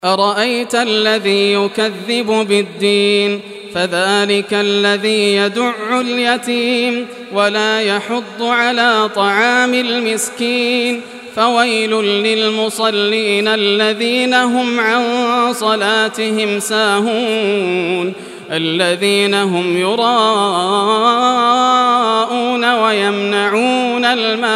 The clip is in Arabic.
أرأيت الذي يكذب بالدين فذلك الذي يدع اليتيم ولا يحض على طعام المسكين فويل للمصلين الذين هم عن صلاتهم ساهون الذين هم يراءون ويمنعون الماعون